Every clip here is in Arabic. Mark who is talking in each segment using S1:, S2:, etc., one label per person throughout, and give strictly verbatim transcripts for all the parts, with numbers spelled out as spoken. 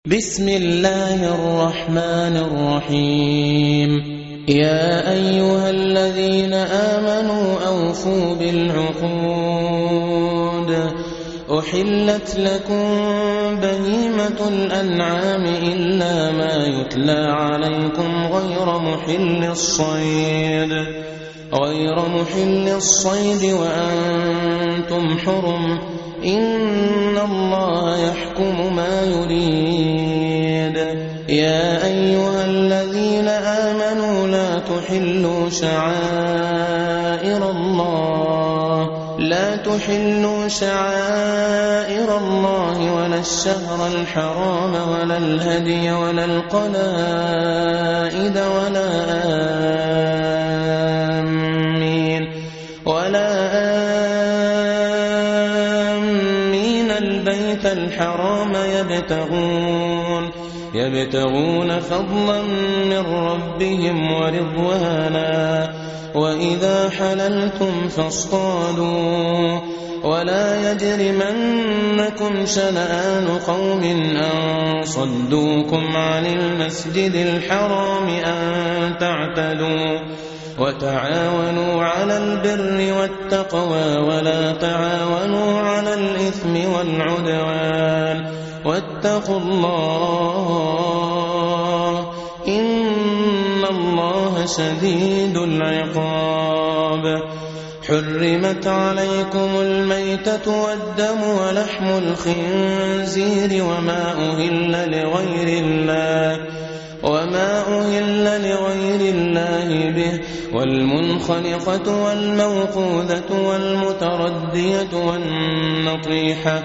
S1: بسم الله الرحمن الرحيم يا أيها الذين آمنوا أوفوا بالعقود أحلت لكم بهيمة الأنعام إلا ما يتلى عليكم غير محل الصيد غير محل الصيد وأنتم حرم إن الله يحكم ما يريد يا أيها الذين آمنوا لا تحلوا شعائر الله لا تحلوا شعائر الله ولا الشهر الحرام ولا الهدي ولا القلائد ولا آمين ولا آمين البيت الحرام يبتغون يبتغون فضلا من ربهم ورضوانا وإذا حللتم فاصطادوا ولا يجرمنكم شنآن قوم أن صدوكم عن المسجد الحرام أن تعتدوا وتعاونوا على البر والتقوى ولا تعاونوا على الإثم والعدوان واتقوا الله إن الله شديد العقاب حرمت عليكم الميتة والدم ولحم الخنزير وما أهل لغير الله وما أهل لغير الله به والمنخنقة والموقوذة والمتردية والنطيحة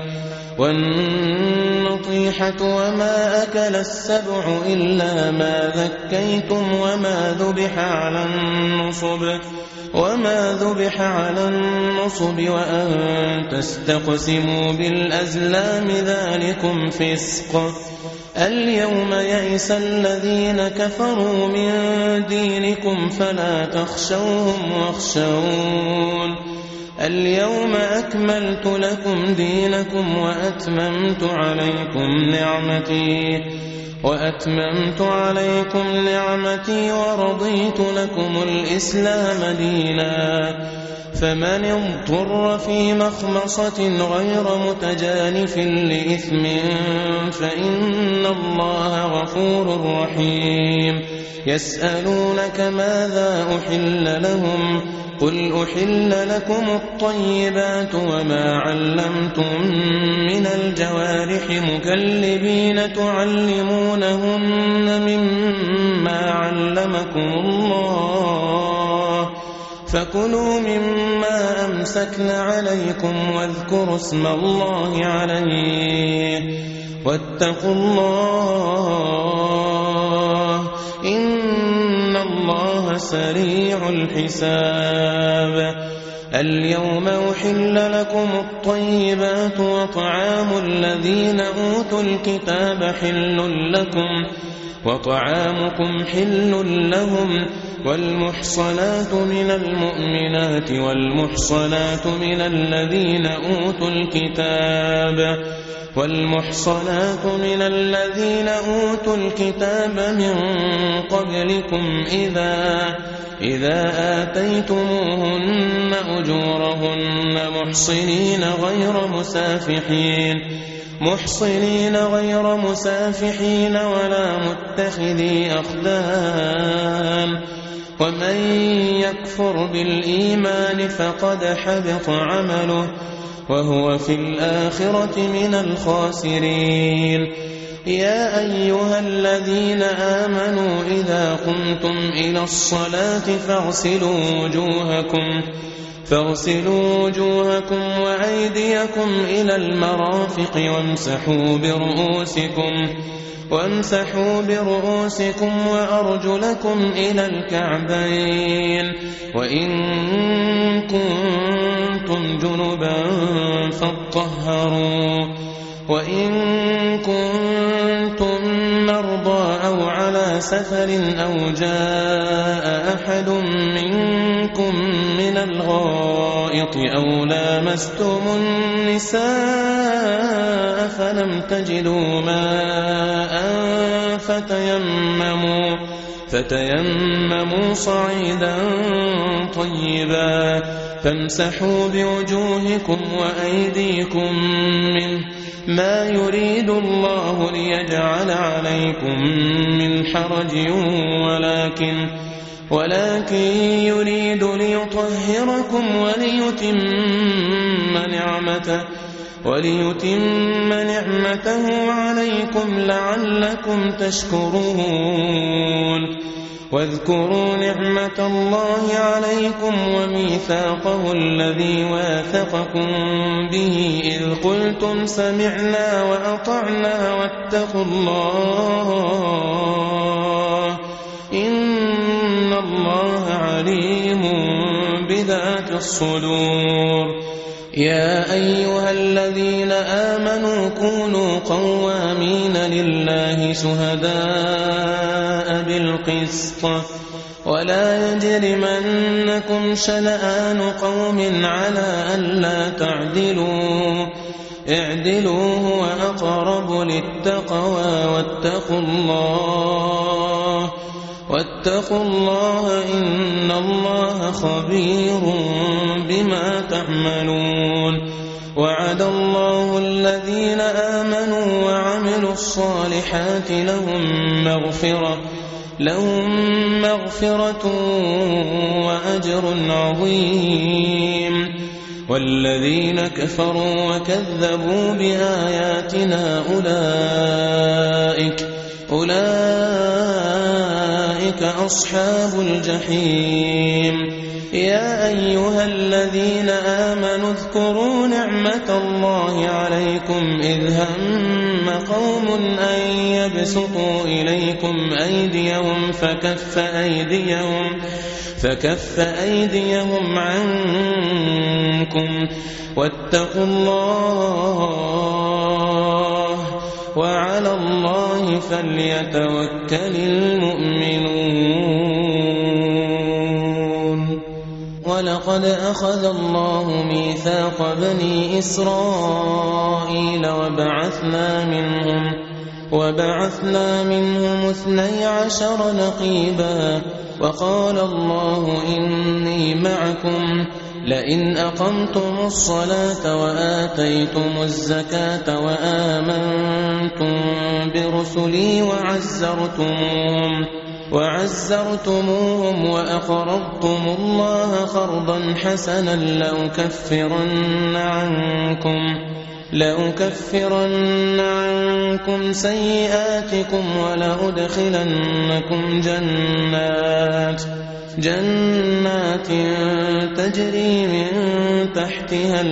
S1: والنطيحة وما أكل السبع إلا ما ذكيتم وما ذبح على النصب وما ذبح على النصب وأن تستقسموا بالأزلام ذلكم فسق اليوم يئس الذين كفروا من دينكم فلا تخشوهم واخشون اليوم أكملت لكم دينكم وأتممت عليكم نعمتي وأتممت عليكم نعمتي ورضيت لكم الإسلام دينا فمن اضطر في مخمصة غير متجانف لإثم فإن الله غفور رحيم يسألونك ماذا أحل لهم قل أحل لكم الطيبات وما علمتم من الجوارح مكلبين تعلمونهن مما علمكم الله فكلوا مما أمسكن عليكم واذكروا اسم الله عليه واتقوا الله إن الله سريع الحساب اليوم أحل لكم الطيبات وطعام الذين أوتوا الكتاب حل لكم وطعامكم حل لهم والمحصنات من المؤمنات والمحصنات من الذين أوتوا الكتاب والمحصنات من الذين أوتوا الكتاب من قبلكم إذا إذا آتيتموهن أجورهن محصنين غير مسافحين محصنين غير مسافحين ولا متخذي أخدان ومن يكفر بالإيمان فقد حبط عمله وهو في الآخرة من الخاسرين يا أيها الذين آمنوا إذا قمتم إلى الصلاة فاغسلوا وجوهكم فاغسلوا وجوهكم وأيديكم إلى المرافق وامسحوا برؤوسكم وامسحوا برؤوسكم وأرجلكم إلى الكعبين وإن كنتم جنبا فاطهروا وإن كنتم مرضى أو على سفر أو جاء أحد منكم من الغائط أو لامستم النساء الماء فلم تجدوا ماء فتيمموا, فتيمموا صعيدا طيبا فامسحوا بوجوهكم وأيديكم منه ما يريد الله ليجعل عليكم من حرج ولكن, ولكن يريد ليطهركم وليتم نعمته, وليتم نعمته عليكم لعلكم تشكرون. واذكروا نعمة الله عليكم وميثاقه الذي واثقكم به إذ قلتم سمعنا وأطعنا واتقوا الله إن الله عليم بذات الصدور. يا أيها الذين آمنوا كونوا قوامين لله شهداء بالقسط ولا يجرمنكم شنآن قوم على ألا تعدلوا اعدلوا هو أقرب للتقوى واتقوا الله واتقوا الله إن الله خبير بما تعملون. وعد الله الذين آمنوا وعملوا الصالحات لهم مغفرة لهم مغفرة وأجر عظيم. والذين كفروا وكذبوا بآياتنا أولئك أولئك أصحاب الجحيم. يا أيها الذين آمنوا اذكروا نعمة الله عليكم إذ هم قوم أن يبسطوا إليكم أيديهم فكف أيديهم فكف أيديهم عنكم واتقوا الله وعلى الله فليتوكل المؤمنون. ولقد أخذ الله ميثاق بني إسرائيل وبعثنا منهم وبعثنا منهم اثني عشر نقيبا وقال الله إني معكم لئن أقمتم الصلاة وآتيتم الزكاة وآمنتم برسلي وعزرتموهم وعزرتموهم وأقرضتم الله قرضا حسنا لأكفرن عنكم لأكفرن عنكم سيئاتكم ولأدخلنكم جنات جنات تجري من تحتها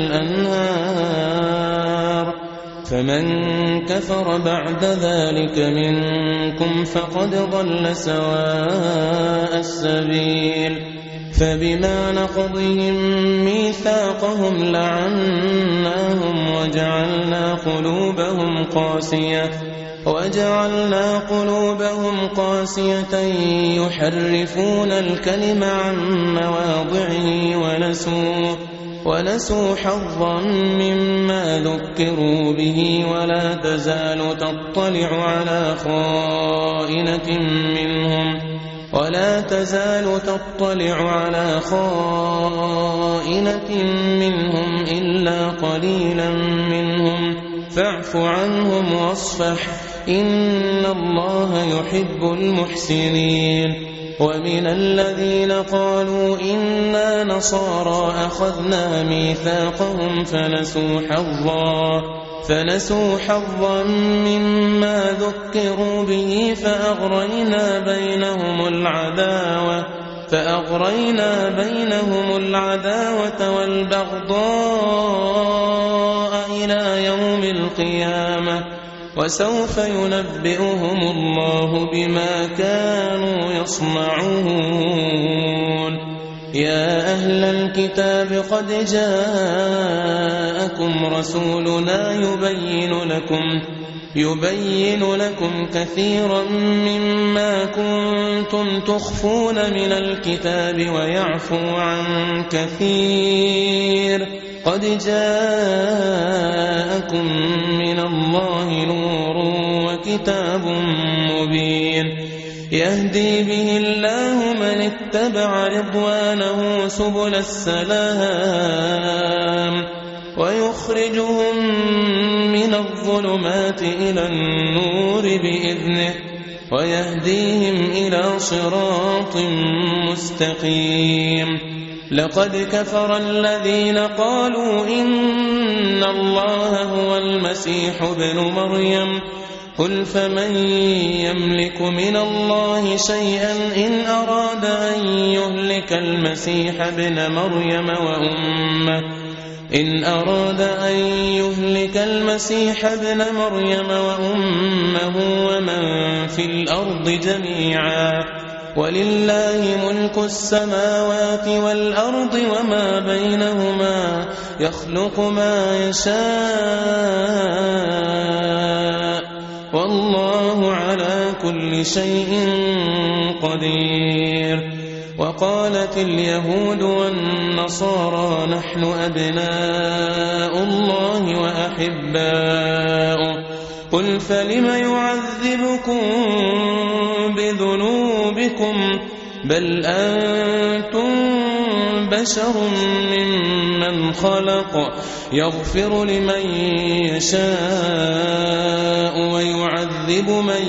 S1: الأنهار فمن كفر بعد ذلك منكم فقد ضل سواء السبيل. فبما نقضهم ميثاقهم لعناهم وجعلنا قلوبهم قاسية وجعلنا قلوبهم قاسية يحرفون الكلم عن مواضعه ونسوا ونسوا حظا مما ذكروا به ولا تزال تطلع على خائنة منهم ولا تزال تطلع على خائنة منهم إلا قليلا منهم فاعف عنهم واصفح إن الله يحب المحسنين. ومن الذين قالوا إنا نصارى أخذنا ميثاقهم فنسوا حظا فنسوا حظا مما ذكروا به فأغرينا بينهم العداوة فأغرينا بينهم العداوة والبغضاء إلى يوم القيامة وسوف ينبئهم الله بما كانوا يصنعون. يا أهل الكتاب قد جاءكم رسولنا يبين لكم يبين لكم كثيرا مما كنتم تخفون من الكتاب ويعفو عن كثير قد جاءكم من الله نور وكتاب مبين يهدي به الله من اتبع رضوانه سبل السلام ويخرجهم من الظلمات إلى النور بإذنه ويهديهم إلى صراط مستقيم لقد كفر الذين قالوا إن الله هو المسيح ابن مريم قل فمن يملك من الله شيئا إن أراد أن يهلك المسيح ابن مريم وأمه إن أراد أن يهلك المسيح ابن مريم وأمه ومن في الأرض جميعا ولله ملك السماوات والأرض وما بينهما يخلق ما يشاء والله على كل شيء قدير وقالت اليهود والنصارى نحن أبناء الله وأحباؤه قل فلم يعذبكم بذنوبكم بل أنتم بشر ممن خلق يغفر لمن يشاء ويعذب من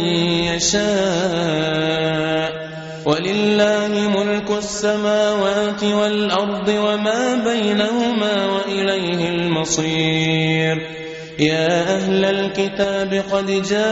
S1: يشاء ولله ملك السماوات والأرض وما بينهما وإليه المصير يا أهل الكتاب قد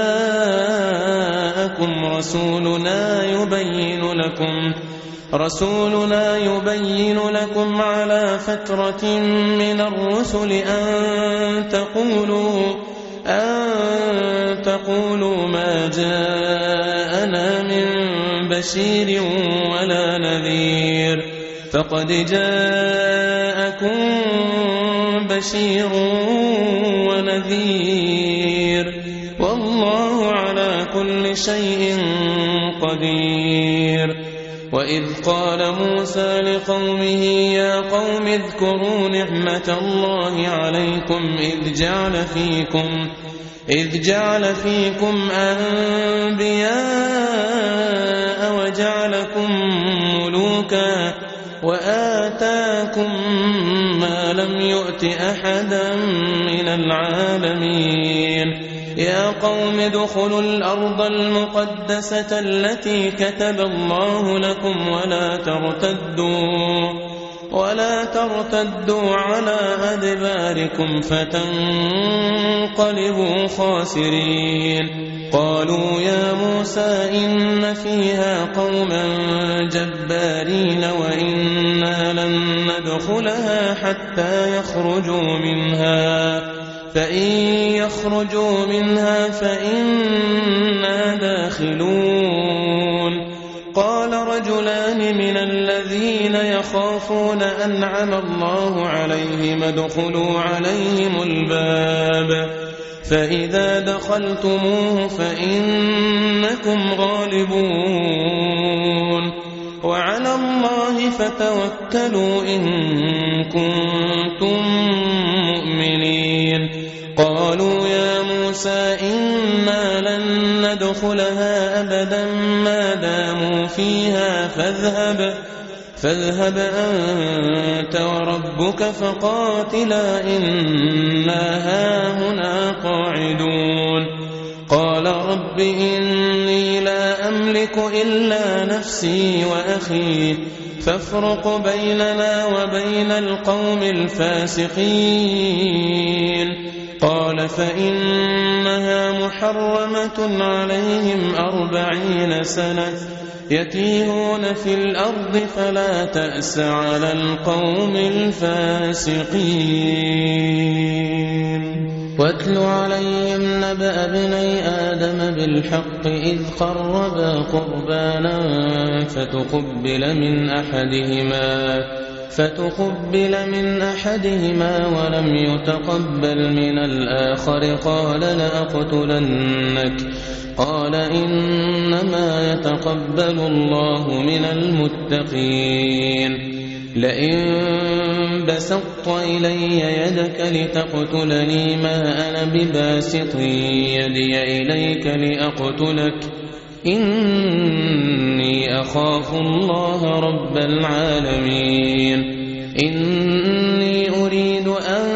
S1: جاءكم رسولنا يبين لكم رسولنا يبين لكم على فترة من الرسل أن تقولوا أن تقولوا ما جاءنا من بشير ولا نذير فقد جاءكم بشير ونذير والله على كل شيء قدير وإذ قال موسى لقومه يا قوم اذكروا نعمة الله عليكم إذ جعل فيكم إذ جعل فيكم أنبياء وجعلكم ملوكا وآتاكم ما لم يؤت أحدا من العالمين يا قوم ادخلوا الأرض المقدسة التي كتب الله لكم ولا ترتدوا ولا ترتدوا على أدباركم فتنقلبوا خاسرين قالوا يا موسى إن فيها قوما جبارين وإنا لن ندخلها حتى يخرجوا منها فإن يخرجوا منها فإنا داخلون قال رجلان من الذين يخافون أنعم الله عليهم ادخلوا عليهم الباب فإذا دخلتموه فإنكم غالبون وعلى الله فتوكلوا إن كنتم مؤمنين قالوا يا موسى إنا لن ندخلها أبدا ما داموا فيها فاذهب فاذهب أنت وربك فقاتلا إنا هاهنا قاعدون قال رب إني لا أملك إلا نفسي وأخي فافرق بيننا وبين القوم الفاسقين قال فإنها محرمة عليهم أربعين سنة يتيهون في الأرض فلا تأس على القوم الفاسقين واتل عليهم نبأ ابني آدم بالحق إذ قربا قربانا فتقبل من أحدهما فتقبل من أحدهما ولم يتقبل من الآخر قال لأقتلنك قال إنما يتقبل الله من المتقين لئن بسطت إلي يدك لتقتلني ما أنا بباسط يدي إليك لأقتلك إني أخاف الله رب العالمين إني أريد أن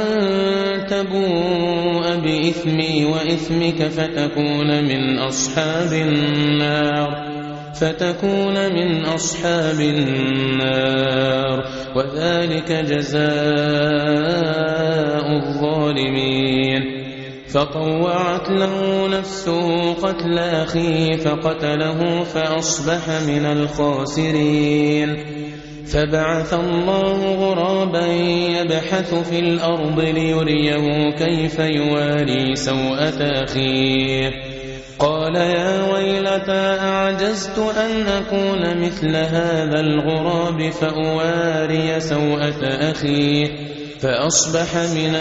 S1: تبوء بإثمي وإثمك فتكون من أصحاب النار فتكون من أصحاب النار وذلك جزاء الظالمين فطوعت له نفسه قتل أخيه فقتله فأصبح من الخاسرين فبعث الله غرابا يبحث في الأرض ليريه كيف يواري سوءة أخيه قال يا ويلتى أعجزت أن أكون مثل هذا الغراب فأواري سوءة أخي فأصبح من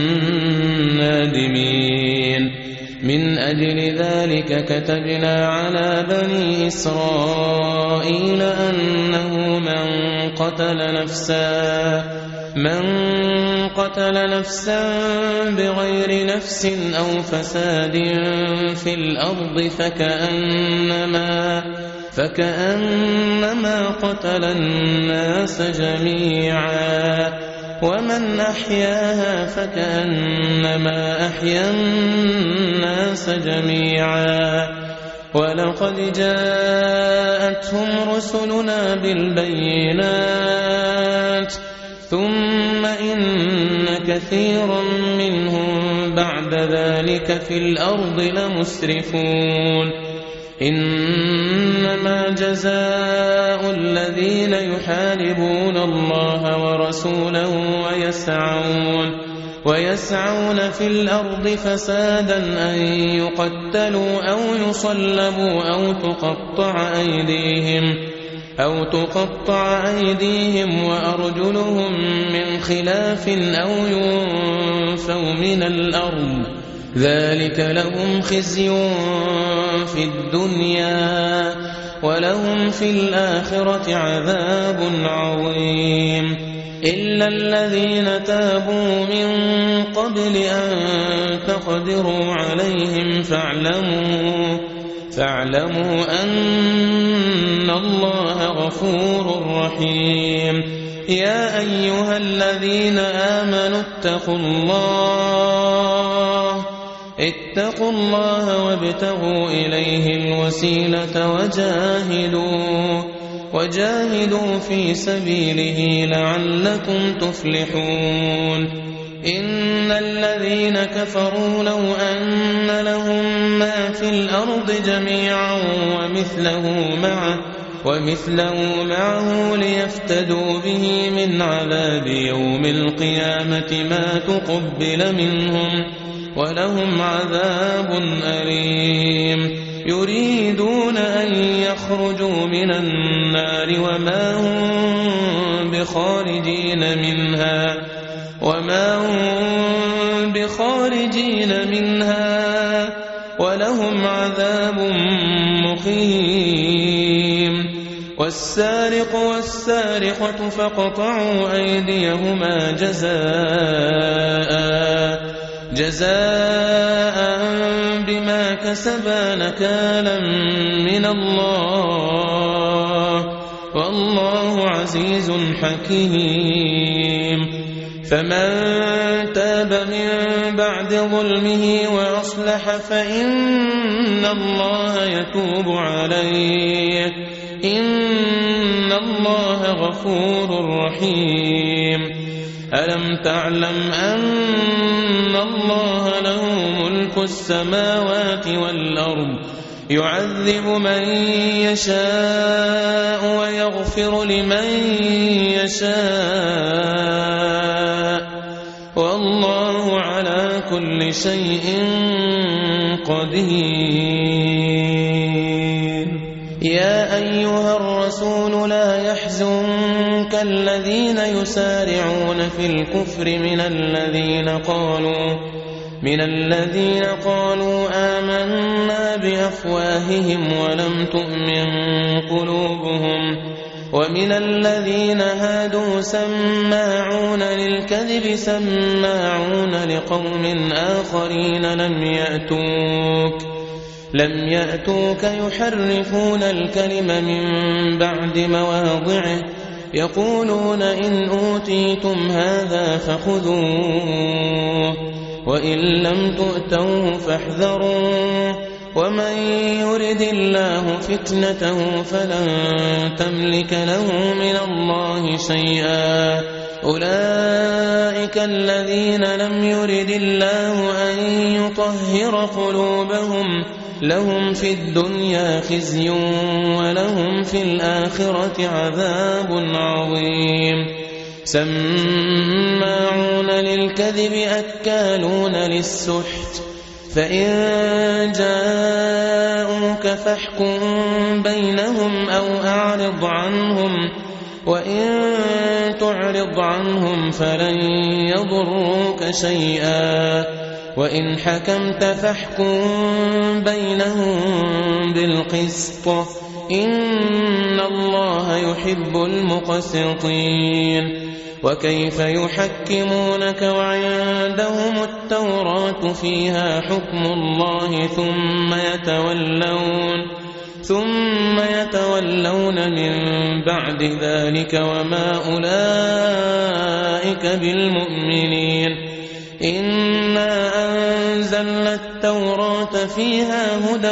S1: النادمين من أجل ذلك كتبنا على بني إسرائيل أنه من قتل نفسا من قتل نفسا بغير نفس أو فساد في الأرض فكأنما فكأنما قتل الناس جميعا ومن أحياها فكأنما أحيا الناس جميعا ولقد جاءتهم رسلنا بالبينات ثم إن كثيرا منهم بعد ذلك في الأرض لمسرفون إنما جزاء الذين يحاربون الله ورسوله ويسعون ويسعون في الأرض فسادا أن يقتلوا أو يصلبوا أو تقطع أيديهم أو تقطع أيديهم وأرجلهم من خلاف أو ينفوا من الأرض ذلك لهم خزي في الدنيا ولهم في الآخرة عذاب عظيم إلا الذين تابوا من قبل أن تقدروا عليهم فاعلموا فاعلموا أن الله غفور رحيم يا أيها الذين آمنوا اتقوا الله اتقوا الله وابتغوا إليه الوسيلة وجاهدوا وجاهدوا في سبيله لعلكم تفلحون إن الذين كفروا لو أن لهم ما في الأرض جميعا ومثله معه ومثله معه ليفتدوا به من عذاب يوم القيامة ما تقبل منهم ولهم عذاب أليم يريدون أن يخرجوا من النار وما هم بخارجين منها وما هم بخارجين منها ولهم عذاب مقيم والسارق والسارقة فاقطعوا أيديهما جزاء جزاء بما كسبا نكالا من الله والله عزيز حكيم فمن تاب من بعد ظلمه وأصلح فإن الله يتوب عليه إن الله غفور رحيم ألم تعلم أن الله له ملك السماوات والأرض يعذب من يشاء ويغفر لمن يشاء والله على كل شيء قدير يا أيها الرسول لا يحزنك الذين يسارعون في الكفر من الذين قالوا من الذين قالوا آمنا بأفواههم ولم تؤمن قلوبهم ومن الذين هادوا سماعون للكذب سماعون لقوم آخرين لم يأتوك لم يأتوك يحرفون الكلم من بعد مواضعه يقولون إن أوتيتم هذا فخذوه وإن لم تؤتوه فاحذروا ومن يرد الله فتنته فلن تملك له من الله شيئا أولئك الذين لم يرد الله أن يطهر قلوبهم لهم في الدنيا خزي ولهم في الآخرة عذاب عظيم سماعون للكذب أكالون للسحت فإن جاءوك فاحكم بينهم أو أعرض عنهم وإن تعرض عنهم فلن يضروك شيئا وإن حكمت فاحكم بينهم بالقسط إن الله يحب المقسطين وكيف يحكمونك وعندهم التوراة فيها حكم الله ثم يتولون ثم يتولون من بعد ذلك وما أولئك بالمؤمنين إنا أنزلنا التوراة فيها هدى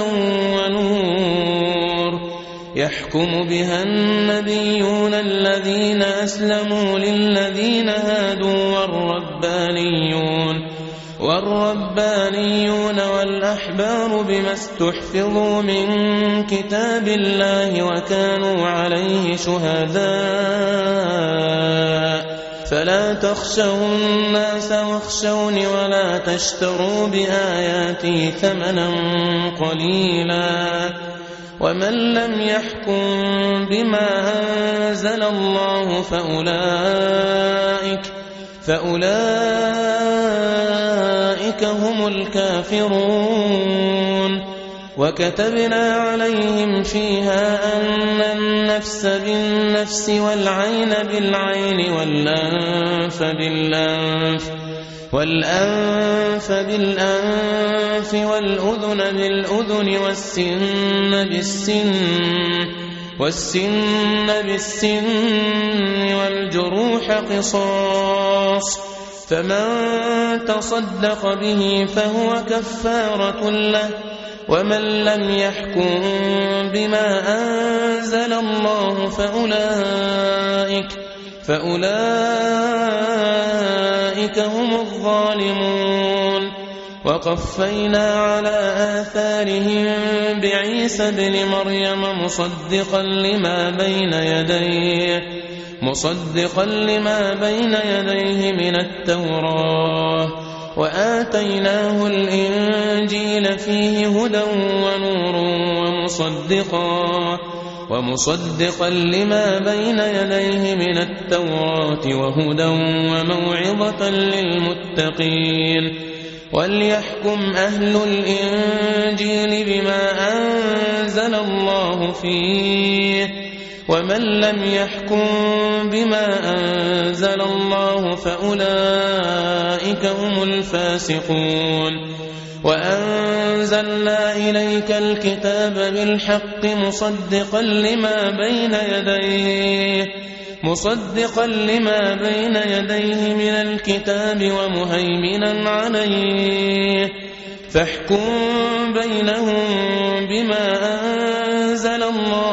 S1: ونور يحكم بها النبيون الذين أسلموا للذين هادوا والربانيون والربانيون والأحبار بما استحفظوا من كتاب الله وكانوا عليه شهداء فلا تخشوا الناس واخشوني ولا تشتروا بآياتي ثمنا قليلا ومن لم يحكم بما أنزل الله فأولئك فأولئك هم الكافرون وكتبنا عليهم فيها أن النفس بالنفس والعين بالعين والأنف بالأنف والأنف بالأنف والأذن بالأذن والسن بالسن والسن بالسن والجروح قصاص فمن تصدق به فهو كفارة له ومن لم يحكم بما أنزل الله فأولئك فأولئك هم الظالمون وقفينا على آثارهم بعيسى ابن مريم مصدقا لما بين يديه مصدقا لما بين يديه من التوراة وآتيناه الإنجيل فيه هدى ونور ومصدقا ومصدقا لما بين يديه من التوراة وهدى وموعظة للمتقين وليحكم أهل الإنجيل بما أنزل الله فيه ومن لم يحكم بما أنزل الله فأولئك هم الفاسقون وأنزلنا إليك الكتاب بالحق مصدقا لما بين يديه مصدقا لما بين يديه من الكتاب ومهيمنا عليه فاحكم بينهم بما أنزل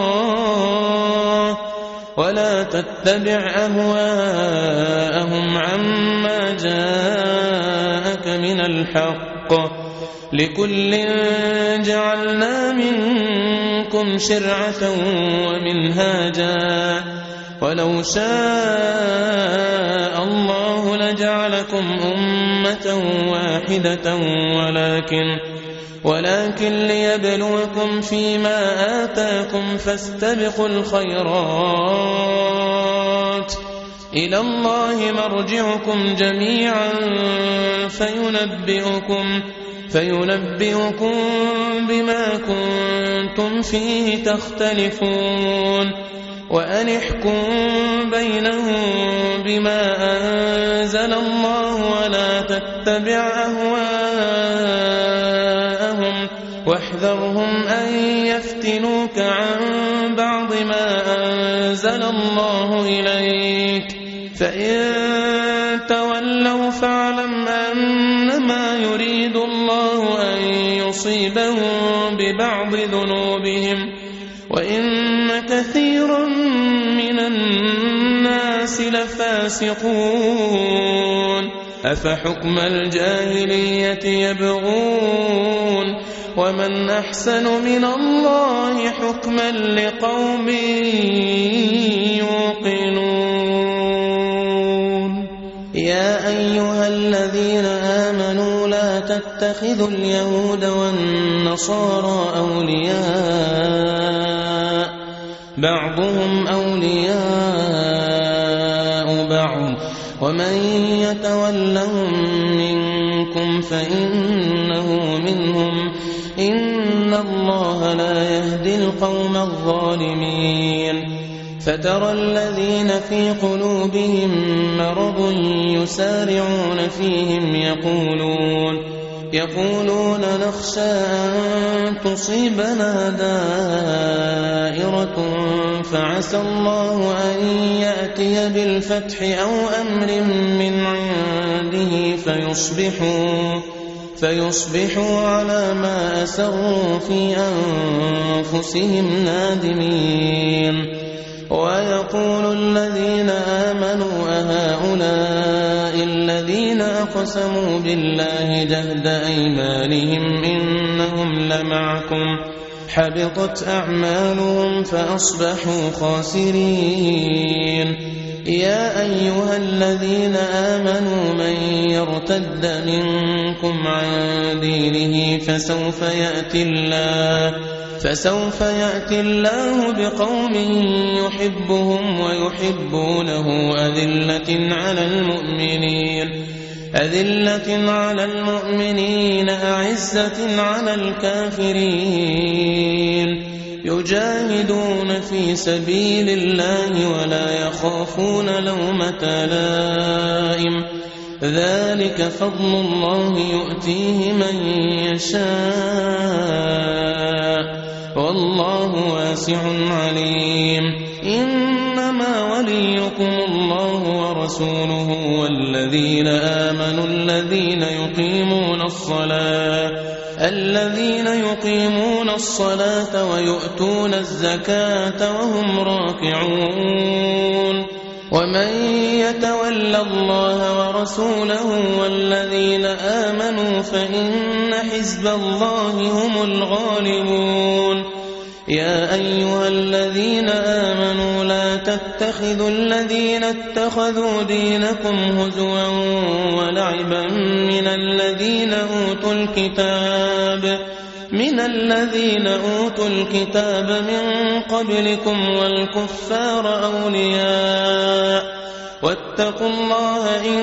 S1: الله ولا تتبع أهواءهم عما جاءك من الحق لكل جعلنا منكم شرعة ومنهاجا ولو شاء الله لجعلكم أمة واحدة ولكن ولكن ليبلوكم فيما آتاكم فاستبقوا الخيرات إلى الله مرجعكم جميعا فينبئكم فينبئكم بما كنتم فيه تختلفون وأن احكم بينهم بما أنزل الله ولا تتبع أهواءهم واحذرهم أن يفتنوك عن بعض ما أنزل الله إليك فإن تولوا فاعلم أنما يريد الله أن يصيبهم ببعض ذنوبهم وإن كثيرا من الناس لفاسقون أفحكم الجاهلية يبغون ومن أحسن من الله حكما لقوم يوقنون يا أيها الذين آمنوا لا تتخذوا اليهود والنصارى أولياء بعضهم أولياء بعض ومن يتولهم منكم فإنه منهم إن الله لا يهدي القوم الظالمين فترى الذين في قلوبهم مرض يسارعون فيهم يقولون يقولون نخشى أن تصيبنا دائرة فعسى الله أن يأتي بالفتح أو أمر من عنده فيصبحوا فيصبحوا على ما أسروا في أنفسهم نادمين ويقول الذين آمنوا أهؤلاء الذين أقسموا بالله جهد أيمانهم إنهم لمعكم حبطت أعمالهم فأصبحوا خاسرين يا أيها الذين آمنوا من يرتد منكم عن دينه فسوف يأتي الله فسوف يأتي الله بقوم يحبهم ويحبونه أذلة على المؤمنين أذلة على المؤمنين أعزة على الكافرين يجاهدون في سبيل الله ولا يخافون لومة لائم ذلك فضل الله يؤتيه من يشاء والله واسع عليم إنما وليكم الله ورسوله والذين آمنوا الذين يقيمون الصلاة الذين يقيمون الصلاة ويؤتون الزكاة وهم راكعون ومن يتول الله ورسوله والذين آمنوا فإن حزب الله هم الغالبون يا أيها الذين آمنوا لا تتخذوا الذين اتخذوا دينكم هزوا ولعبا من الذين أوتوا الكتاب من الذين أوتوا الكتاب من قبلكم والكفار أولياء واتقوا الله إن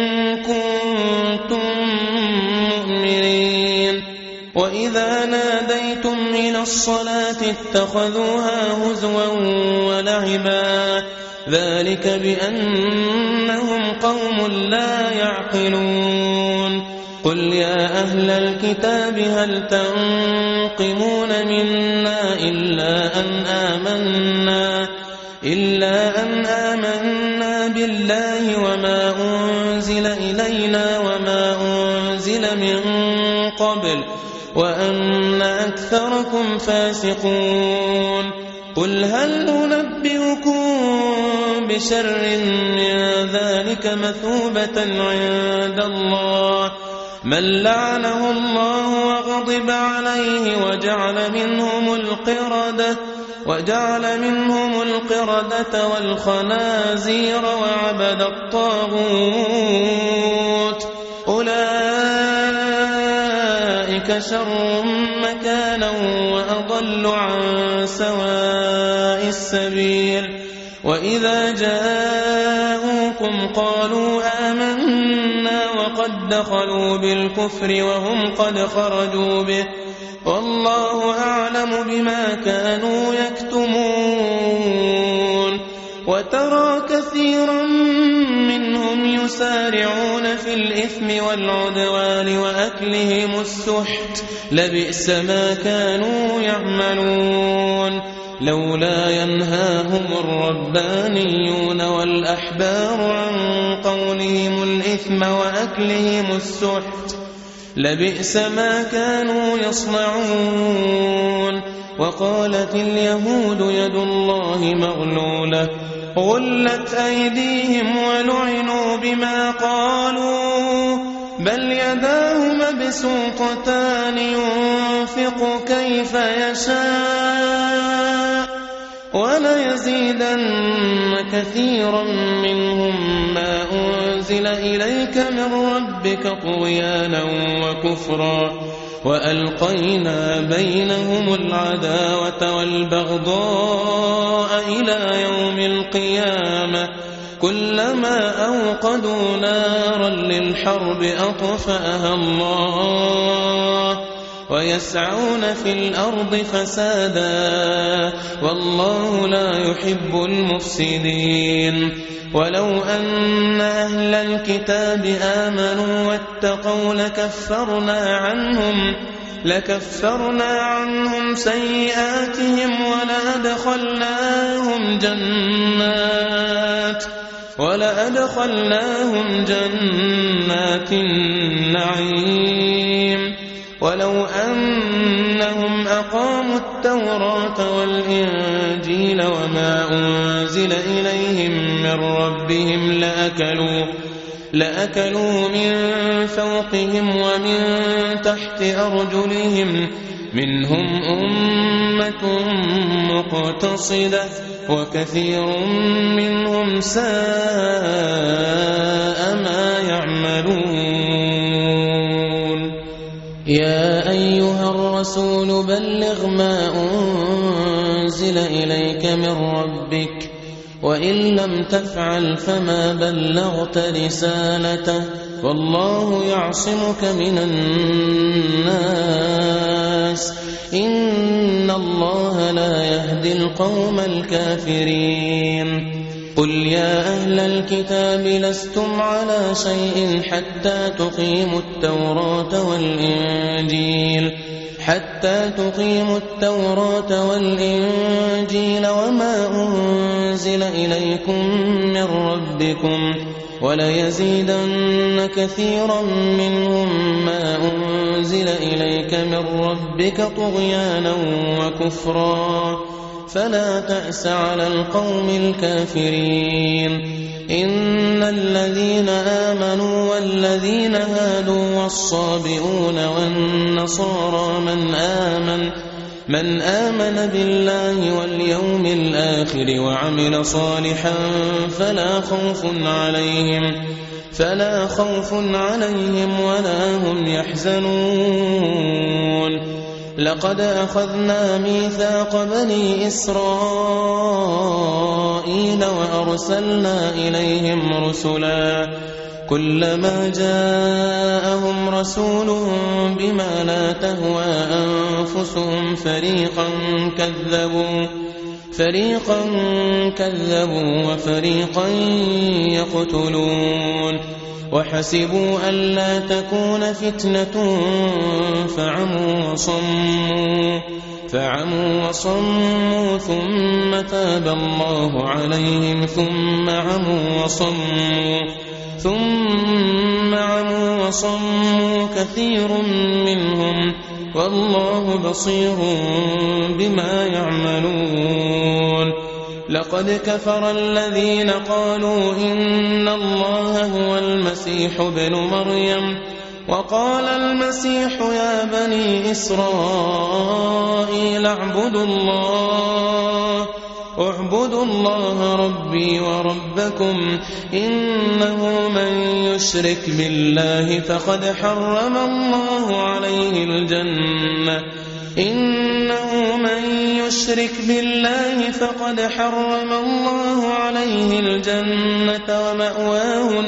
S1: كنتم مؤمنين وإذا ناديتم إلى الصلاة اتخذوها هزوا ولعبا ذلك بأنهم قوم لا يعقلون قل يا أهل الكتاب هل تنقمون منا إلا أن آمنا إلا أن آمنا بالله وما أنزل إلينا وما أنزل من قبل وأن أكثركم فاسقون قل هل ننبئكم بشر من ذلك مثوبة عند الله من لعنه الله وغضب عليه وجعل منهم القردة وجعل منهم القردة والخنازير وعبد الطاغوت أولئك شر مكانا وأضل عن سواء السبيل وإذا جاءوكم قالوا آمنا وقد دخلوا بالكفر وهم قد خرجوا به والله أعلم بما كانوا يكتمون وترى كثيرا منهم يسارعون في الإثم والعدوان وأكلهم السحت لبئس ما كانوا يعملون لولا ينهاهم الربانيون والأحبار عن قولهم الإثم وأكلهم السحت لبئس ما كانوا يصنعون وقالت اليهود يد الله مغلولة غلت أيديهم ولعنوا بما قالوا بل يداه مبسوطتان ينفق كيف يشاء وليزيدن كثيرا منهم ما أنزل إليك من ربك طغيانا وكفرا وألقينا بينهم العداوة والبغضاء إلى يوم القيامة كلما أوقدوا نارا للحرب أطفأها الله ويسعون في الأرض فسادا والله لا يحب المفسدين ولو أن أهل الكتاب آمنوا واتقوا لكفرنا عنهم لكفرنا عنهم سيئاتهم ولأدخلناهم جنات ولأدخلناهم جنات النعيم ولو أنهم أقاموا التوراة والإنجيل وما أنزل إليهم من ربهم لأكلوا لأكلوا من فوقهم ومن تحت أرجلهم منهم أمة مقتصدة وكثير منهم ساء ما يعملون يا أيها الرسول بلغ ما أنزل إليك من ربك وإن لم تفعل فما بلغت رسالته والله يعصمك من الناس إن الله لا يهدي القوم الكافرين قل يا أهل الكتاب لستم على شيء حتى تقيموا التوراة والإنجيل حتى تقيموا التوراة والإنجيل وما أنزل إليكم من ربكم وليزيدن كثيرا منهم ما أنزل إليك من ربك طغيانا وكفرا فلا تأس على القوم الكافرين إن الذين آمنوا والذين هادوا والصابئون والنصارى من آمن من آمن بالله واليوم الآخر وعمل صالحا فلا خوف عليهم فلا خوف عليهم ولا هم يحزنون لقد أخذنا ميثاق بني إسرائيل وأرسلنا إليهم رسلا كلما جاءهم رسول بما لا تهوى أنفسهم فريقا كذبوا فريقا كذبوا وفريقا يقتلون وحسبوا ألا تكون فتنة فعموا وصموا فعموا وصموا ثم تاب الله عليهم ثم عموا وصموا ثم عموا وصموا كثير منهم والله بصير بما يعملون لقد كفر الذين قالوا إن الله هو المسيح ابن مريم وقال المسيح يا بني إسرائيل اعبدوا الله اعبدوا الله ربي وربكم إنه من يشرك بالله فقد حرم الله عليه الجنة إنه من يشرك بالله فقد حرم الله عليه الجنة ومأواه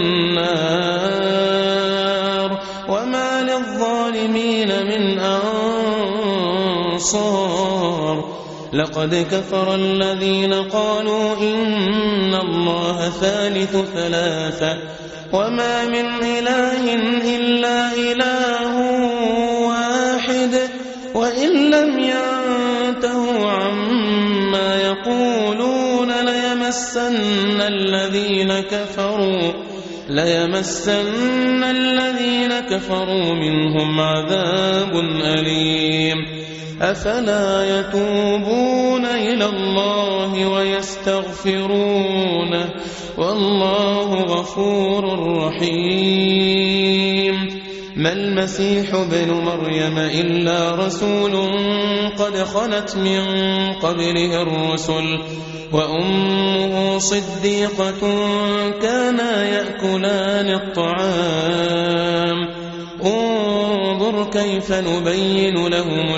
S1: النار وما للظالمين من أنصار لقد كفر الذين قالوا إن الله ثالث ثلاثة وما من إله إلا إله واحد وإن لم ينتهوا عما يقولون ليمسن الذين كفروا ليمسن الذين كفروا منهم عذاب أليم أفلا يتوبون إلى الله ويستغفرونه والله غفور رحيم ما المسيح ابن مريم إلا رسول قد خلت من قبله الرسل وأمه صديقة كانا يأكلان الطعام انظر كيف نبين لهم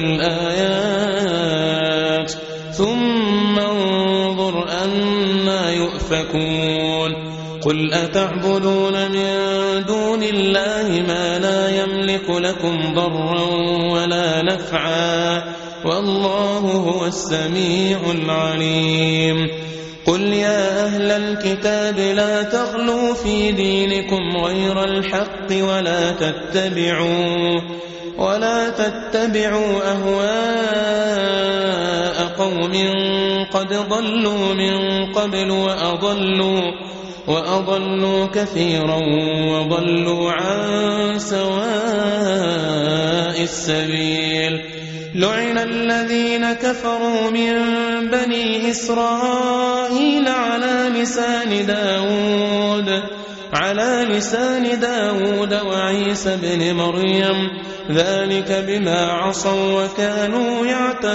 S1: الآيات ثم انظر أنا يؤفكون قل أتعبدون من دون الله ما لا يملك لكم ضرا ولا نفعا والله هو السميع العليم قل يا أهل الكتاب لا تغلوا في دينكم غير الحق ولا تتبعوا ولا تتبعوا أهواء قوم قد ضلوا من قبل وأضلوا وأضلوا كثيرا وضلوا عن سواء السبيل لعن الذين كفروا من بني إسرائيل على لسان داود على لسان داود وعيسى بن مريم ذلك بما عصوا وكانوا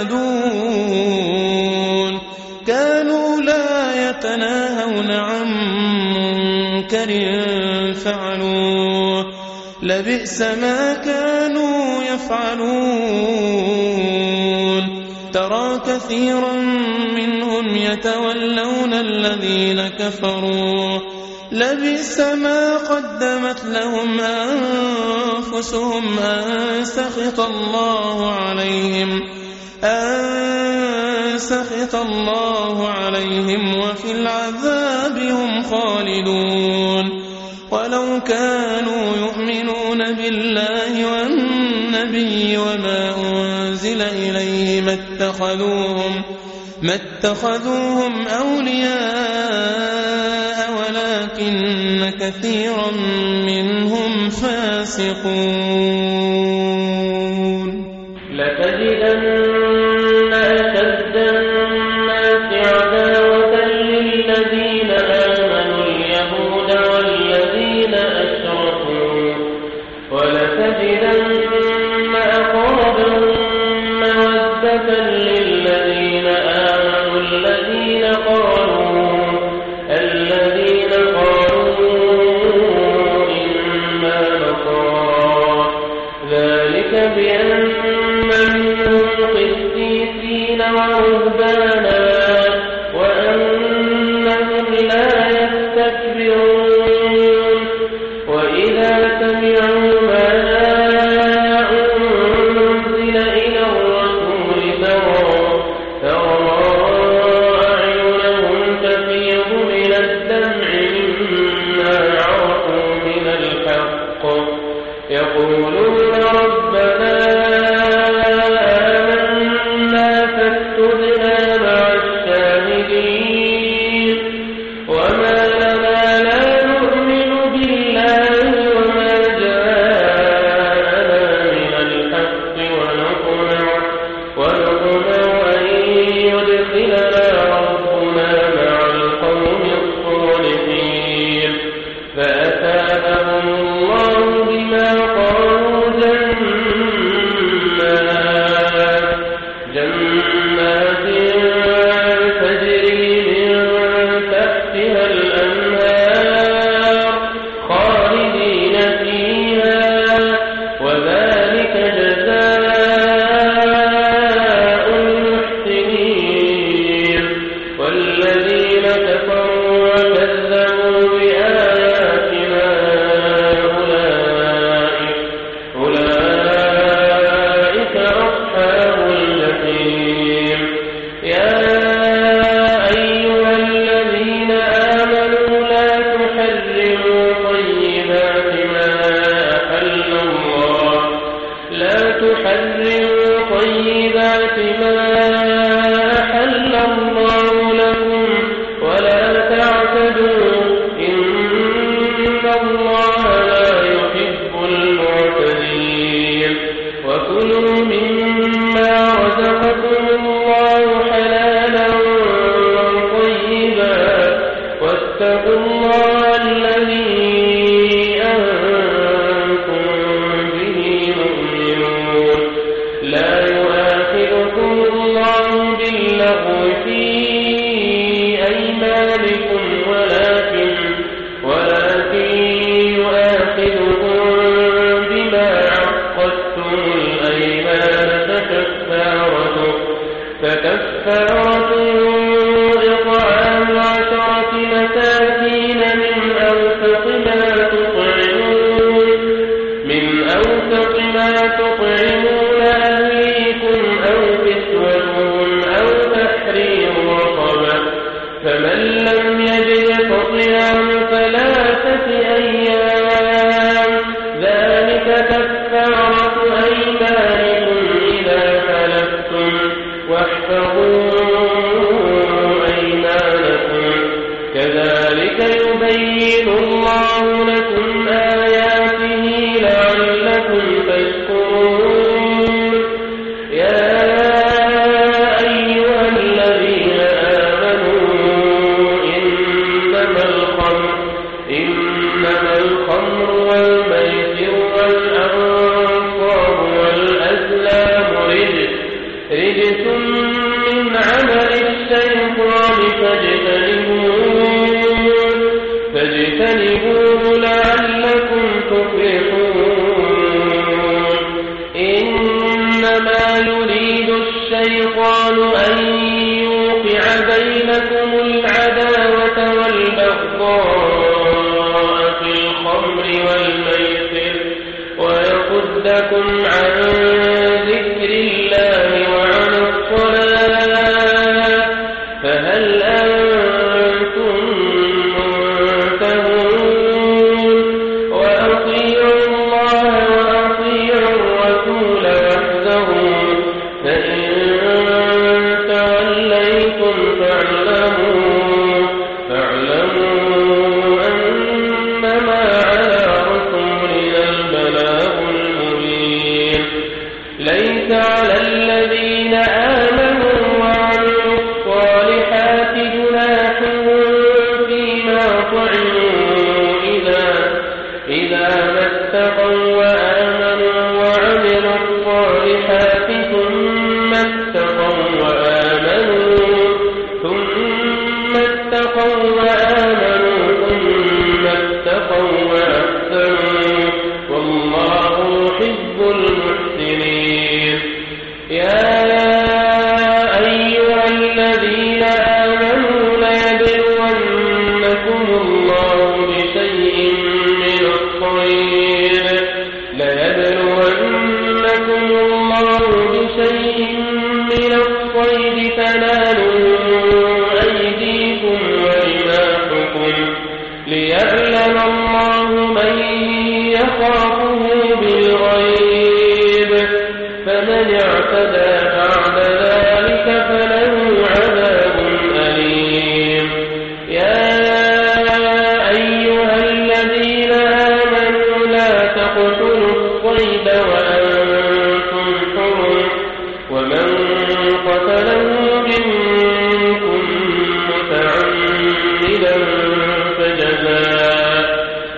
S1: يعتدون كانوا لا يتناهون عن منكر فعلوه لبئس ما كانوا يفعلون ترى كثيرا منهم يتولون الذين كفروا لبئس ما قدمت لهم أنفسهم أن سخط الله عليهم أن سخط الله عليهم وفي العذاب هم خالدون ولو كانوا يؤمنون بالله والنبي وما أنزل إليه ما اتخذوهم ما اتخذوهم أولياء ولكن كثيرا منهم فاسقون
S2: لتجدن أشد الناس عداوة للذين آمنوا اليهود والذين أشركوا ولتجدن أقربهم مودة للذين آمنوا الذين قالوا الذين قالوا إنا نصارى ذلك بأن منهم قسيسين ورهبانا وأنهم لا يستكبرون وإذا سمعوا ما أنزل إلى الرسول ترى أعينهم تفيض من الدمع مما عرفوا من الحق يقولون ربنا آمنا فاكتبنا مع الشاهدين وما لنا لا نؤمن بالله وما جاءنا من الحق ونطمع ونطمع أن يدخلنا ربنا مع القوم الصالحين فأثابهم الله بما قالوا جنات جنات تجري من تحتها الأنهار خالدين فيها وذلك جزاء المحسنين والذين كفروا وكذبوا بآياتنا أولئك أولئك أصحاب الجحيم فكفارته إطعام عشرة مساكين من أوسط ما تطعمون من أوسط ما تطعمون أهليكم أو كسوتهم أو تحرير رقبة فمن لم يجد فصيام ثلاثة أيام ذلك كفارة أيمانكم إذا حلفتم واحفظوا أيمانكم كذلك يبين الله لكم آياته لعلكم تشكرون يا أيها الذين آمنوا إنما الخمر إنما الخمر والميسر والأنصاب والأزلام رجس رجس من عمل الشيطان فاجتنبوه فاجتنبوه لعلكم تفلحون إنما يريد الشيطان أن يوقع بينكم العداوة والبغضاء في الخمر والميسر ويصدكم عن ذكر الله وعن الصلاة فهل أنتم منتهون وأطيعوا الله وأطيعوا الرسول واحذروا فإن توليتم فاعلموا فاعلموا أنما على رسولنا البلاغ المبين ليس على الذين آمنوا وعملوا الصالحات جناح فيما طعموا إذا إذا ما اتقوا وآمنوا وعملوا الصالحات ثم اتقوا وآمنوا ثم اتقوا وآمنوا ثم اتقوا وأحسنوا والله يحب المحسنين يا أيها الذين آمنوا ليبلونكم الله بشيء من الصيد ليبلونكم الله بشيء من الصيد تنالوا أيديكم ورماحكم ليعلم الله من يخافه بالغيب فمن اعتدى بعد ذلك فله عذاب أليم يا أيها الذين آمنوا لا تقتلوا الصيد وأنتم حرم ومن قتله منكم متعمدا فجزاء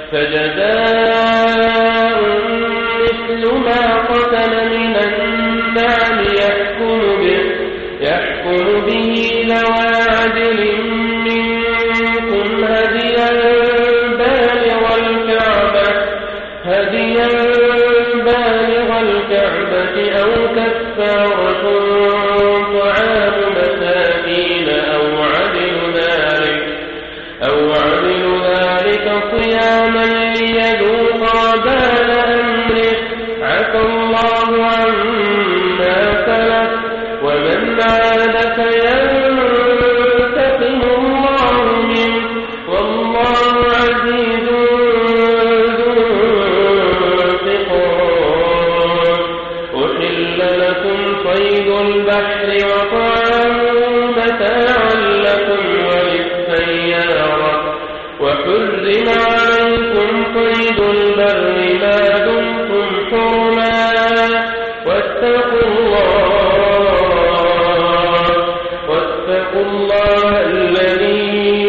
S2: فجزاء مثل ما قتل من النعم يحكم به يحكم به ذوى عدل منكم هديا بالغ الكعبة هديا بالغ الكعبة أو كفارة طعام مساكين أو عدل ذلك أو عدل ذلك صياما ليذوق وبال أمره عفى الله عما سلف ومن عاد فينتقم الله منه والله عزيز ذو انتقام أحل لكم صيد البحر وطعامه متاعا لكم وللسيارة وحرم عليكم صيد البر ما دمتم حرما واتقوا الله واتقوا الله الذي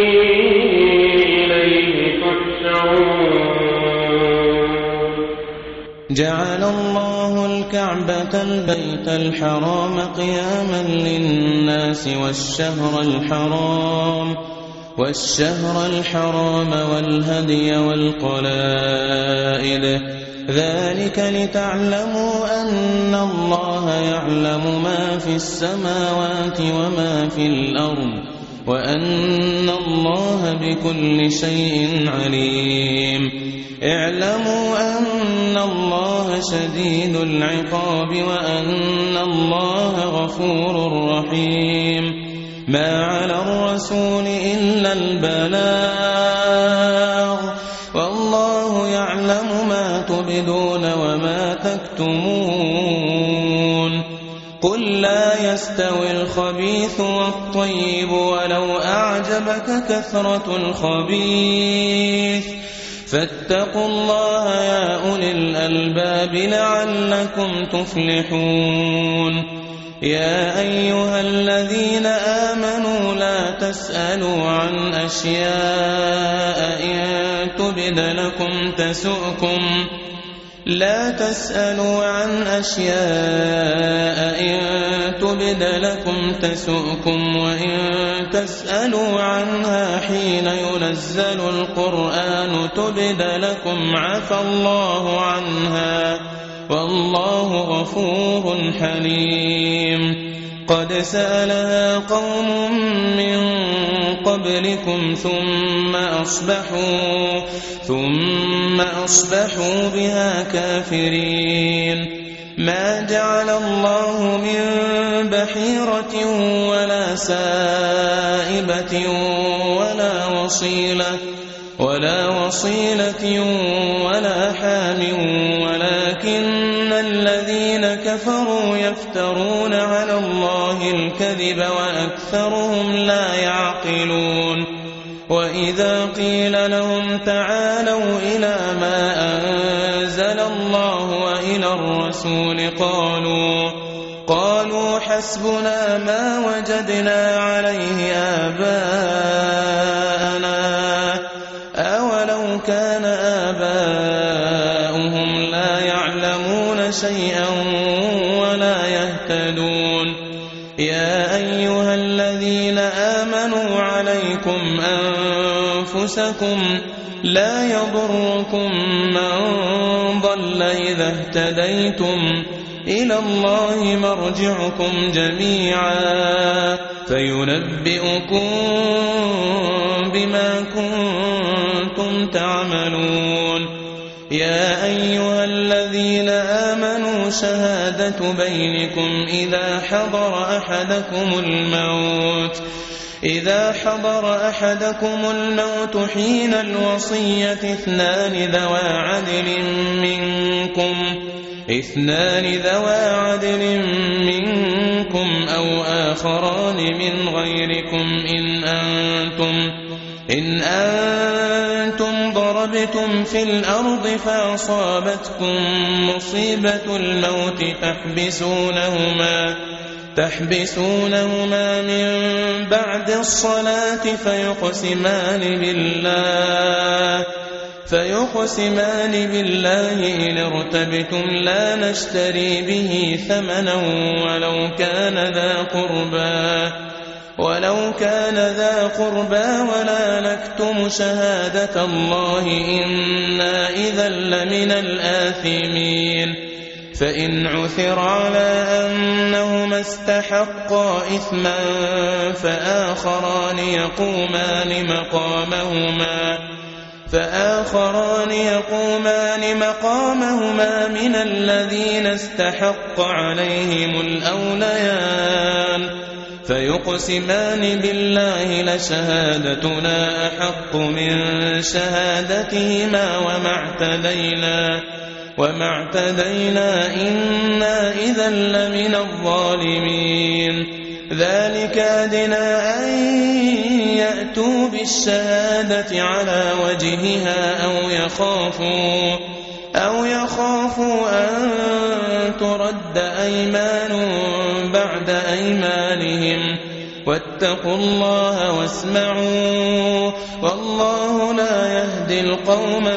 S2: إليه تحشرون
S1: جعل الله الكعبة البيت الحرام قياما للناس والشهر الحرام والشهر الحرام والهدي والقلائد ذلك لتعلموا أن الله يعلم ما في السماوات وما في الأرض وأن الله بكل شيء عليم اعلموا أن الله شديد العقاب وأن الله غفور رحيم ما على الرسول إلا البلاغ والله يعلم ما تبدون وما تكتمون قل لا يستوي الخبيث والطيب ولو أعجبك كثرة الخبيث فاتقوا الله يا أولي الألباب لعلكم تفلحون يا أيها الذين آمنوا لا تسألوا عن أشياء إن تبد لكم تسؤكم لا تسألوا عن أشياء إن تبد لكم تسؤكم وإن تسألوا عنها حين ينزل القرآن تبد لكم عفى الله عنها والله غفور حليم قد سألها قوم من قبلكم ثم أصبحوا ثم أصبحوا بها كافرين ما جعل الله من بحيرة ولا سائبة ولا وصيلة ولا وصيلة ولا حام ولكن الذين كفروا يفترون على الله الكذب وأكثرهم لا يعقلون وإذا قيل لهم تعالوا إلى ما أنزل الله وإلى الرسول قالوا قالوا حسبنا ما وجدنا عليه آباءنا أولو كان آباؤهم لا يعلمون شيئا ولا يهتدون يا أيها الذين آمنوا عليكم أنفسكم لا يضركم من ضل إذا اهتديتم إلى الله مرجعكم جميعا فينبئكم بما كنتم تعملون يا أيها الذين آمنوا شهادة بينكم إذا حضر أحدكم الموت إذا حضر أحدكم الموت حين الوصية اثنان ذوى عدل منكم اثنان ذوى عدل منكم أو آخران من غيركم إن أنتم إن أنتم ضربتم في الأرض فأصابتكم مصيبة الموت تحبسونهما تحبسونهما من بعد الصلاة فيقسمان بالله فيقسمان بالله إن ارتبتم لا نشتري به ثمنا ولو كان ذا قربى ولو كان ذا قربى ولا نكتم شهادة الله إنا إذا لمن الآثمين فإن عثر على أنهما استحقا إثما فآخران يقومان مقامهما فآخران يقومان مقامهما من الذين استحق عليهم الأوليان فيقسمان بالله لشهادتنا أحق من شهادتهما وما اعتدينا وما اعتدينا إنا إذا لمن الظالمين ذلك أدنى أن يأتوا بالشهادة على وجهها أو يخافوا أو يخافوا أن ترد أيمان بعد أيمانهم واتقوا الله واسمعوا والله لا يهدي القوم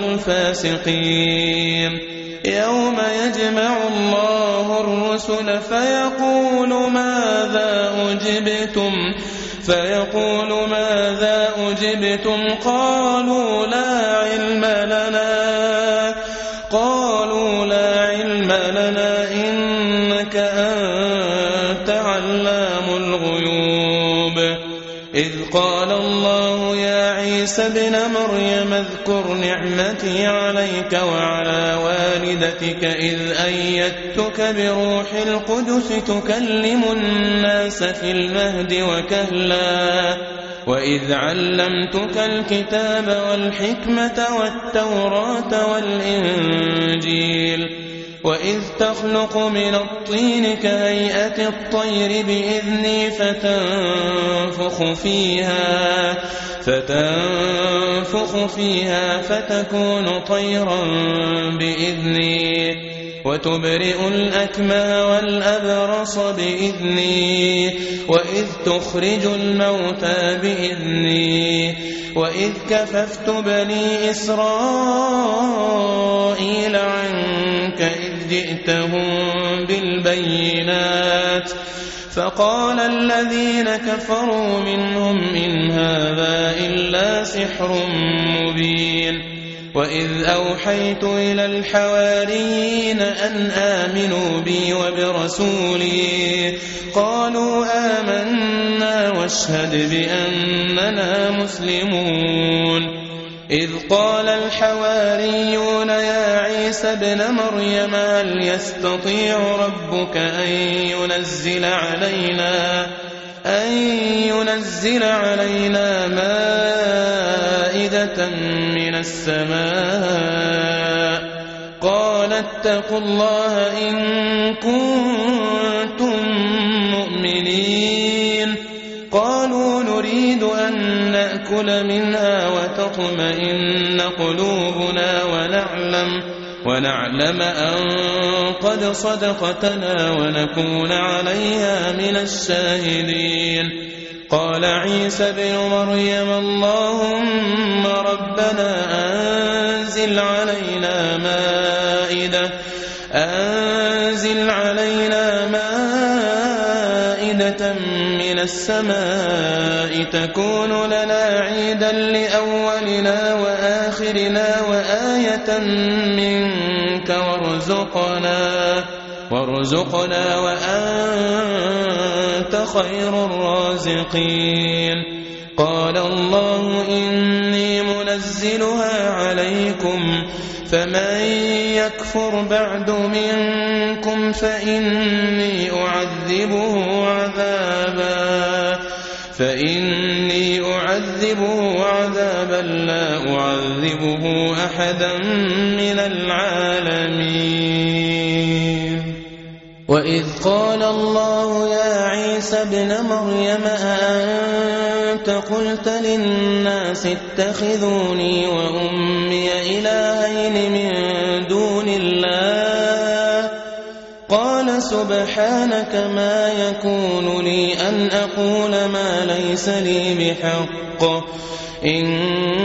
S1: الفاسقين يوم يجمع الله الرسل فيقول ماذا أجبتم فيقول ماذا أجبتم قالوا لا علم لنا قالوا لنا إنك أنت علام الغيوب إذ قال الله يا عيسى ابن مريم اذكر نعمتي عليك وعلى والدتك إذ أيدتك بروح القدس تكلم الناس في المهد وكهلا وإذ علمتك الكتاب والحكمة والتوراة والإنجيل وإذ تخلق من الطين كهيئة الطير بإذني فتنفخ فيها فتنفخ فيها فتكون طيرا بإذني وتبرئ الأكمه والأبرص بإذني وإذ تخرج الموتى بإذني وإذ كففت بني إسرائيل عنك إذ جئتهم بالبينات فقال الذين كفروا منهم إن هذا إلا سحر مبين وإذ أوحيت إلى الحواريين أن آمنوا بي وبرسولي قالوا آمنا واشهد بأننا مسلمون إذ قال الحواريون يا عيسى ابن مريم هل يستطيع ربك أن ينزل علينا أن ينزل علينا مائدة من السماء قال اتقوا الله إن كنتم مؤمنين قالوا نريد أن نأكل منها وتطمئن قلوبنا ونعلم ونعلم أن قد صدقتنا ونكون عليها من الشاهدين قال عيسى بن مريم اللهم ربنا أنزل علينا مائدة أنزل علينا مائدة من السماء تكون لنا عيدا لأولنا وآخرنا وآية منك وارزقنا وارزقنا وأنت خير الرازقين قال الله إني منزلها عليكم فمن يكفر بعد منكم فإني أعذبه عذابا فإني أعذبه عذابا لا أعذبه أحدا من العالمين وإذ قال الله يا عيسى ابن مريم أأنت قلت للناس اتخذوني وأمي إلهين من دون الله قال سبحانك ما يكون لي أن أقول ما ليس لي بحق إن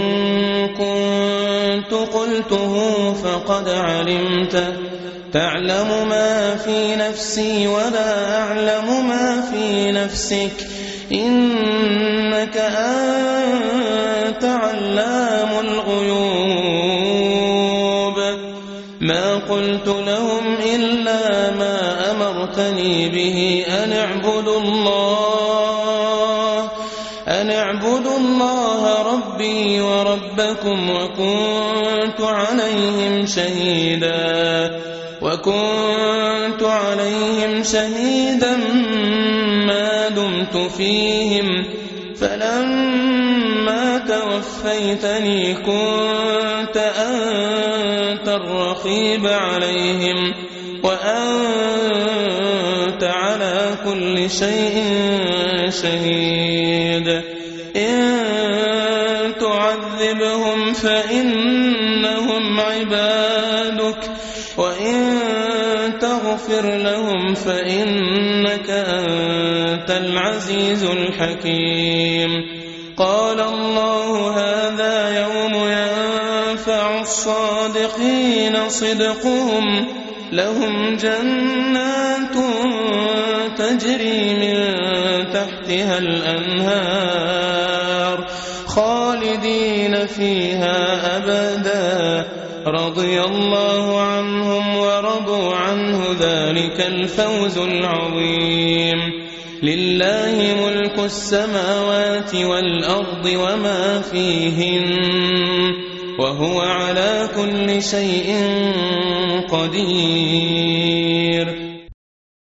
S1: كنت قلته فقد علمته تعلم ما في نفسي ولا أعلم ما في نفسك إنك أنت علام الغيوب ما قلت لهم إلا ما أمرتني به أن اعبدوا الله أن اعبدوا الله ربي وربكم وكنت عليهم شهيدا وكنت عليهم شهيدا ما دمت فيهم فلما توفيتني كنت أنت الرقيب عليهم وأنت على كل شيء شهيد إن تعذبهم فإنهم عبادك وإن تغفر لهم فإنك أنت العزيز الحكيم قال الله هذا يوم ينفع الصادقين صدقهم لهم جنات تجري من تحتها الأنهار خالدين فيها أبدا رضي الله عنهم ورضوا عنه ذلك الفوز العظيم. لله ملك السماوات والأرض وما فيهن وهو على كل شيء قدير.